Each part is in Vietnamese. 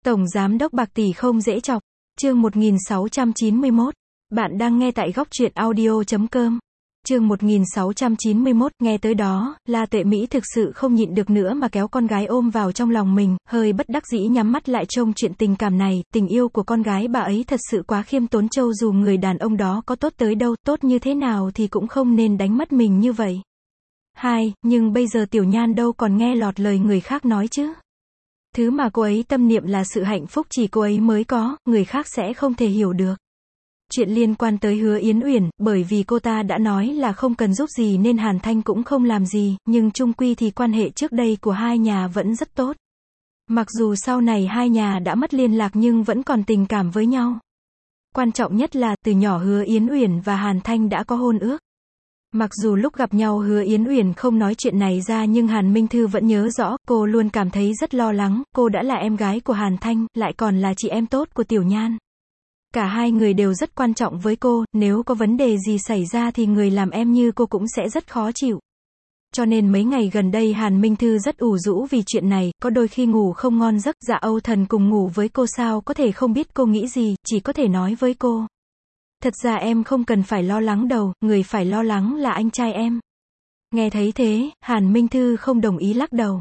Tổng Giám đốc bạc tỷ không dễ chọc. Chương 1691. Bạn đang nghe tại góc truyện audio.com. Chương 1691, nghe tới đó, La Tuệ Mỹ thực sự không nhịn được nữa mà kéo con gái ôm vào trong lòng mình, hơi bất đắc dĩ nhắm mắt lại trông chuyện tình cảm này, tình yêu của con gái bà ấy thật sự quá khiêm tốn, châu dù người đàn ông đó có tốt tới đâu, tốt như thế nào thì cũng không nên đánh mất mình như vậy. Nhưng bây giờ Tiểu Nhan đâu còn nghe lọt lời người khác nói chứ. Thứ mà cô ấy tâm niệm là sự hạnh phúc chỉ cô ấy mới có, người khác sẽ không thể hiểu được. Chuyện liên quan tới Hứa Yến Uyển, bởi vì cô ta đã nói là không cần giúp gì nên Hàn Thanh cũng không làm gì, nhưng chung quy thì quan hệ trước đây của hai nhà vẫn rất tốt. Mặc dù sau này hai nhà đã mất liên lạc nhưng vẫn còn tình cảm với nhau. Quan trọng nhất là, từ nhỏ Hứa Yến Uyển và Hàn Thanh đã có hôn ước. Mặc dù lúc gặp nhau Hứa Yến Uyển không nói chuyện này ra nhưng Hàn Minh Thư vẫn nhớ rõ, cô luôn cảm thấy rất lo lắng, cô đã là em gái của Hàn Thanh, lại còn là chị em tốt của Tiểu Nhan. Cả hai người đều rất quan trọng với cô, nếu có vấn đề gì xảy ra thì người làm em như cô cũng sẽ rất khó chịu. Cho nên mấy ngày gần đây Hàn Minh Thư rất ủ rũ vì chuyện này, có đôi khi ngủ không ngon giấc, Dạ Âu Thần cùng ngủ với cô sao có thể không biết cô nghĩ gì, chỉ có thể nói với cô. Thật ra em không cần phải lo lắng đâu, người phải lo lắng là anh trai em. Nghe thấy thế, Hàn Minh Thư không đồng ý lắc đầu.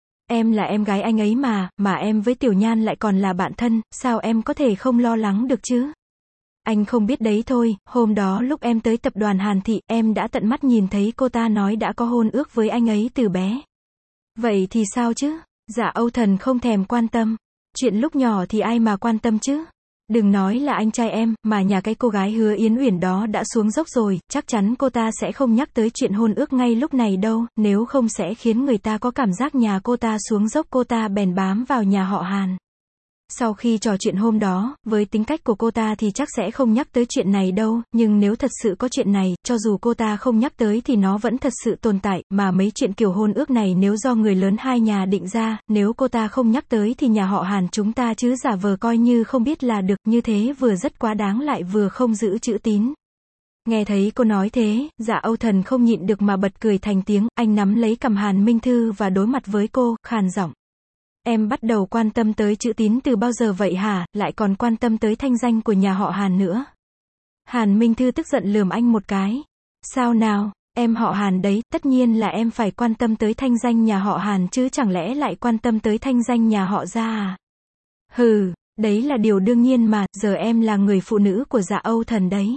Em là em gái anh ấy mà em với Tiểu Nhan lại còn là bạn thân, sao em có thể không lo lắng được chứ? Anh không biết đấy thôi, hôm đó lúc em tới tập đoàn Hàn Thị, em đã tận mắt nhìn thấy cô ta nói đã có hôn ước với anh ấy từ bé. Vậy thì sao chứ? Dạ Âu Thần không thèm quan tâm. Chuyện lúc nhỏ thì ai mà quan tâm chứ? Đừng nói là anh trai em, mà nhà cái cô gái Hứa Yến Uyển đó đã xuống dốc rồi, chắc chắn cô ta sẽ không nhắc tới chuyện hôn ước ngay lúc này đâu, nếu không sẽ khiến người ta có cảm giác nhà cô ta xuống dốc, cô ta bèn bám vào nhà họ Hàn. Sau khi trò chuyện hôm đó, với tính cách của cô ta thì chắc sẽ không nhắc tới chuyện này đâu, nhưng nếu thật sự có chuyện này, cho dù cô ta không nhắc tới thì nó vẫn thật sự tồn tại, mà mấy chuyện kiểu hôn ước này nếu do người lớn hai nhà định ra, nếu cô ta không nhắc tới thì nhà họ Hàn chúng ta chứ giả vờ coi như không biết là được, như thế vừa rất quá đáng lại vừa không giữ chữ tín. Nghe thấy cô nói thế, Dạ Âu Thần không nhịn được mà bật cười thành tiếng, anh nắm lấy cằm Hàn Minh Thư và đối mặt với cô, khàn giọng. Em bắt đầu quan tâm tới chữ tín từ bao giờ vậy hả, lại còn quan tâm tới thanh danh của nhà họ Hàn nữa. Hàn Minh Thư tức giận lườm anh một cái. Sao nào, em họ Hàn đấy, tất nhiên là em phải quan tâm tới thanh danh nhà họ Hàn chứ chẳng lẽ lại quan tâm tới thanh danh nhà họ Gia à? Hừ, đấy là điều đương nhiên mà, giờ em là người phụ nữ của Dạ Âu Thần đấy.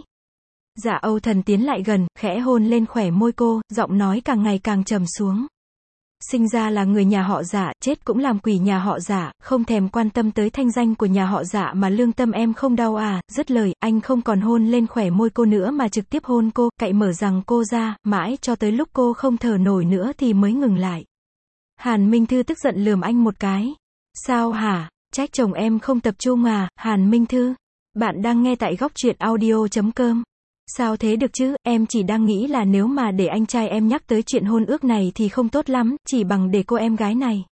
Dạ Âu Thần tiến lại gần, khẽ hôn lên khóe môi cô, giọng nói càng ngày càng trầm xuống. Sinh ra là người nhà họ Dạ, chết cũng làm quỷ nhà họ Dạ, không thèm quan tâm tới thanh danh của nhà họ Dạ mà lương tâm em không đau à? Dứt lời, anh không còn hôn lên khóe môi cô nữa mà trực tiếp hôn cô, cạy mở rằng cô ra, mãi cho tới lúc cô không thở nổi nữa thì mới ngừng lại. Hàn Minh Thư tức giận lườm anh một cái. Sao hả? Trách chồng em không tập trung à? Hàn Minh Thư, bạn đang nghe tại góc truyện audio.com. Sao thế được chứ, em chỉ đang nghĩ là nếu mà để anh trai em nhắc tới chuyện hôn ước này thì không tốt lắm, chỉ bằng để cô em gái này.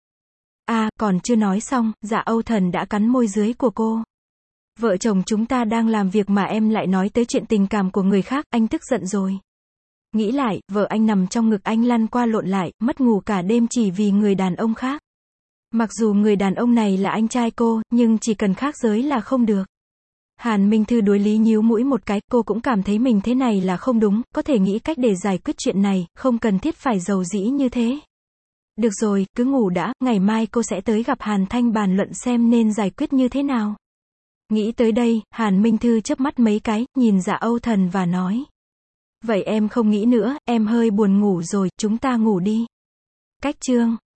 Còn chưa nói xong, Dạ Âu Thần đã cắn môi dưới của cô. Vợ chồng chúng ta đang làm việc mà em lại nói tới chuyện tình cảm của người khác, anh tức giận rồi. Nghĩ lại, vợ anh nằm trong ngực anh lăn qua lộn lại, mất ngủ cả đêm chỉ vì người đàn ông khác. Mặc dù người đàn ông này là anh trai cô, nhưng chỉ cần khác giới là không được. Hàn Minh Thư đối lý nhíu mũi một cái, cô cũng cảm thấy mình thế này là không đúng, có thể nghĩ cách để giải quyết chuyện này, không cần thiết phải giàu dĩ như thế. Được rồi, cứ ngủ đã, ngày mai cô sẽ tới gặp Hàn Thanh bàn luận xem nên giải quyết như thế nào. Nghĩ tới đây, Hàn Minh Thư chớp mắt mấy cái, nhìn Dạ Âu Thần và nói. Vậy em không nghĩ nữa, em hơi buồn ngủ rồi, chúng ta ngủ đi. Cách chương